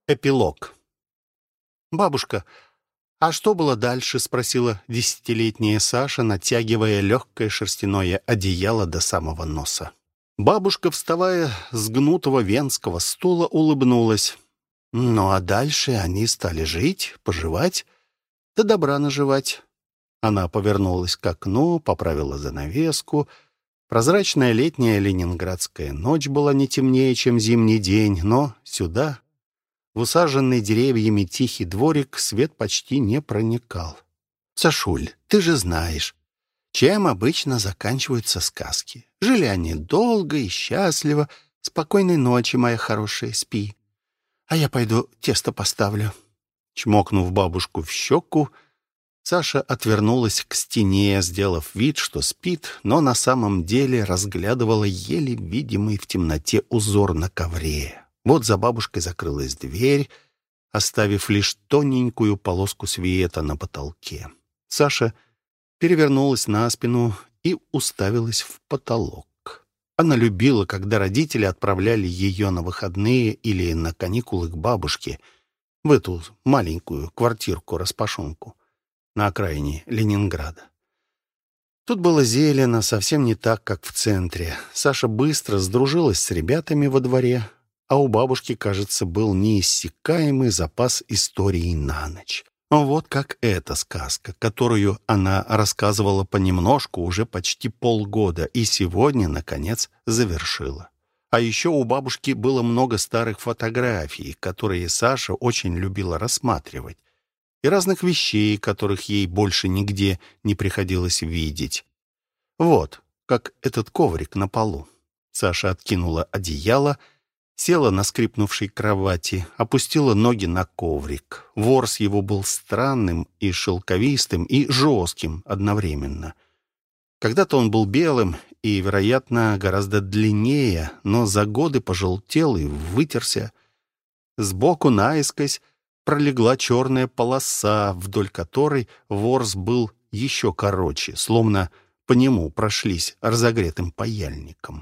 Эпилог. «Бабушка, а что было дальше?» — спросила десятилетняя Саша, натягивая легкое шерстяное одеяло до самого носа. Бабушка, вставая с гнутого венского стула, улыбнулась. Ну а дальше они стали жить, поживать, да добра наживать. Она повернулась к окну, поправила занавеску. Прозрачная летняя ленинградская ночь была не темнее, чем зимний день, но сюда, в усаженный деревьями тихий дворик, свет почти не проникал. «Сашуль, ты же знаешь, чем обычно заканчиваются сказки. Жили они долго и счастливо. Спокойной ночи, моя хорошая, спи. А я пойду тесто поставлю». Чмокнув бабушку в щеку, Саша отвернулась к стене, сделав вид, что спит, но на самом деле разглядывала еле видимый в темноте узор на ковре. Вот за бабушкой закрылась дверь, оставив лишь тоненькую полоску света на потолке. Саша перевернулась на спину и уставилась в потолок. Она любила, когда родители отправляли ее на выходные или на каникулы к бабушке в эту маленькую квартирку-распашонку на окраине Ленинграда. Тут было зелено, совсем не так, как в центре. Саша быстро сдружилась с ребятами во дворе, а у бабушки, кажется, был неиссякаемый запас историй на ночь. Вот как эта сказка, которую она рассказывала понемножку уже почти полгода и сегодня, наконец, завершила. А еще у бабушки было много старых фотографий, которые Саша очень любила рассматривать, и разных вещей, которых ей больше нигде не приходилось видеть. Вот, как этот коврик на полу. Саша откинула одеяло, села на скрипнувшей кровати, опустила ноги на коврик. Ворс его был странным и шелковистым, и жестким одновременно. Когда-то он был белым и, вероятно, гораздо длиннее, но за годы пожелтел и вытерся. Сбоку наискось пролегла черная полоса, вдоль которой ворс был еще короче, словно по нему прошлись разогретым паяльником.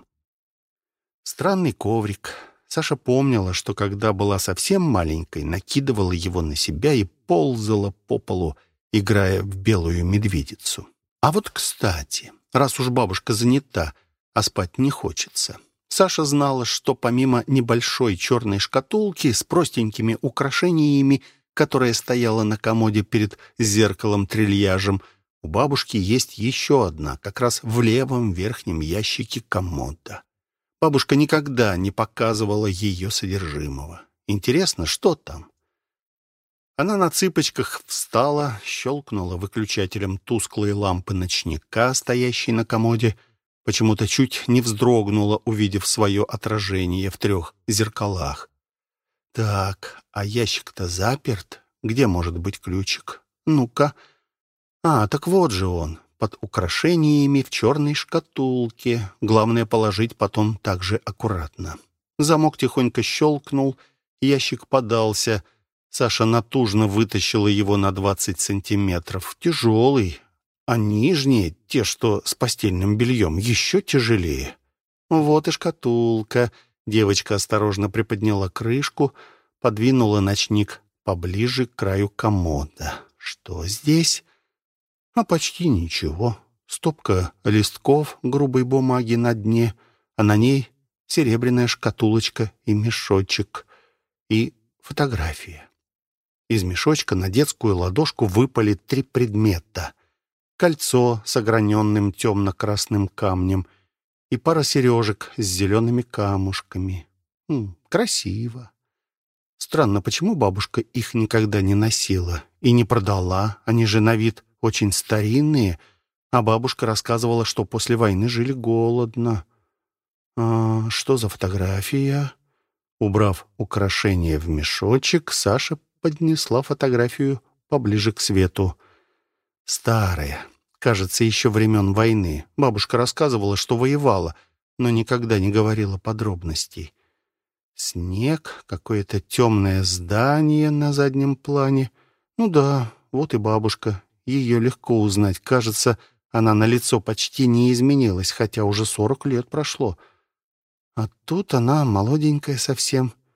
Странный коврик. Саша помнила, что когда была совсем маленькой, накидывала его на себя и ползала по полу, играя в белую медведицу. А вот, кстати, раз уж бабушка занята, а спать не хочется, Саша знала, что помимо небольшой черной шкатулки с простенькими украшениями, которая стояла на комоде перед зеркалом-трильяжем, у бабушки есть еще одна, как раз в левом верхнем ящике комода. Бабушка никогда не показывала ее содержимого. Интересно, что там? Она на цыпочках встала, щелкнула выключателем тусклые лампы ночника, стоящей на комоде, почему-то чуть не вздрогнула, увидев свое отражение в 3 зеркалах. Так, а ящик-то заперт. Где может быть ключик? Ну-ка. Так вот же он, под украшениями в черной шкатулке. Главное положить потом так же аккуратно. Замок тихонько щелкнул, ящик подался. Саша натужно вытащила его на 20 сантиметров. Тяжелый. А нижние, те, что с постельным бельем, еще тяжелее. Вот и шкатулка. Девочка осторожно приподняла крышку, подвинула ночник поближе к краю комода. Что здесь? Почти ничего. Стопка листков грубой бумаги на дне, а на ней серебряная шкатулочка и мешочек. И фотография. Из мешочка на детскую ладошку выпали 3 предмета. Кольцо с ограненным темно-красным камнем и пара сережек с зелеными камушками. Красиво. Странно, почему бабушка их никогда не носила и не продала? Они же на вид очень старинные, а бабушка рассказывала, что после войны жили голодно. Что за фотография? Убрав украшение в мешочек, Саша поднесла фотографию поближе к свету. Старая, кажется, еще времен войны. Бабушка рассказывала, что воевала, но никогда не говорила подробностей. Снег, какое-то темное здание на заднем плане. Ну да, вот и бабушка. Ее легко узнать. Кажется, она на лицо почти не изменилась, хотя уже 40 лет прошло. А тут она молоденькая совсем.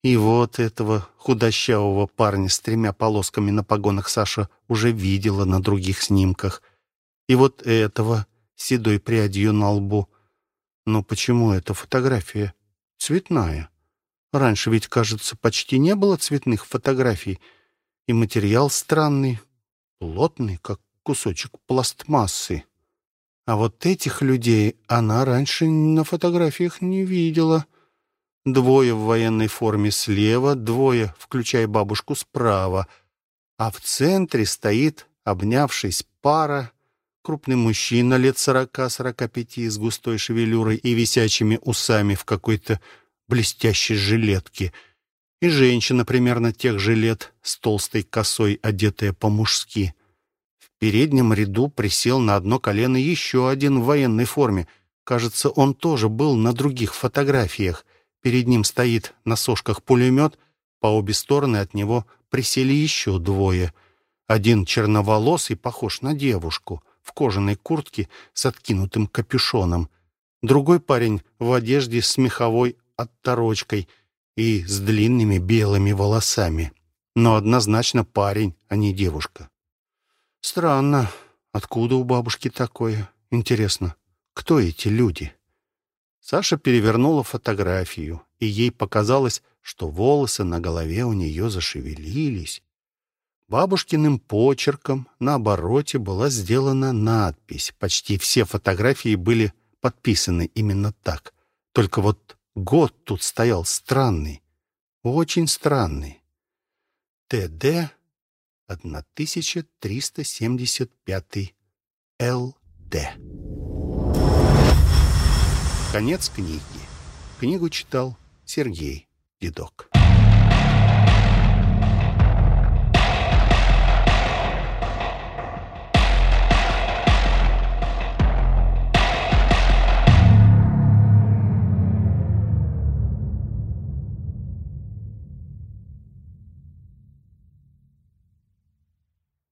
И вот этого худощавого парня с 3 полосками на погонах Саша уже видела на других снимках. И вот этого с седой прядью на лбу. Но почему эта фотография цветная? Раньше ведь, кажется, почти не было цветных фотографий. И материал странный, плотный, как кусочек пластмассы. А вот этих людей она раньше на фотографиях не видела. 2 в военной форме слева, 2, включая бабушку, справа. А в центре стоит, обнявшись, пара. Крупный мужчина лет 40-45 с густой шевелюрой и висячими усами в какой-то блестящей жилетке. И женщина примерно тех же лет, с толстой косой, одетая по-мужски. В переднем ряду присел на одно колено еще один в военной форме. Кажется, он тоже был на других фотографиях. Перед ним стоит на сошках пулемет. По обе стороны от него присели еще 2. Один черноволосый, похож на девушку, в кожаной куртке с откинутым капюшоном. Другой парень в одежде с меховой отторочкой и с длинными белыми волосами. Но однозначно парень, а не девушка. Странно, откуда у бабушки такое? Интересно, кто эти люди? Саша перевернула фотографию, и ей показалось, что волосы на голове у нее зашевелились. Бабушкиным почерком на обороте была сделана надпись. Почти все фотографии были подписаны именно так. Только вот год тут стоял странный, очень странный. ТД 1375 ЛД. Конец книги. Книгу читал Сергей Дедок.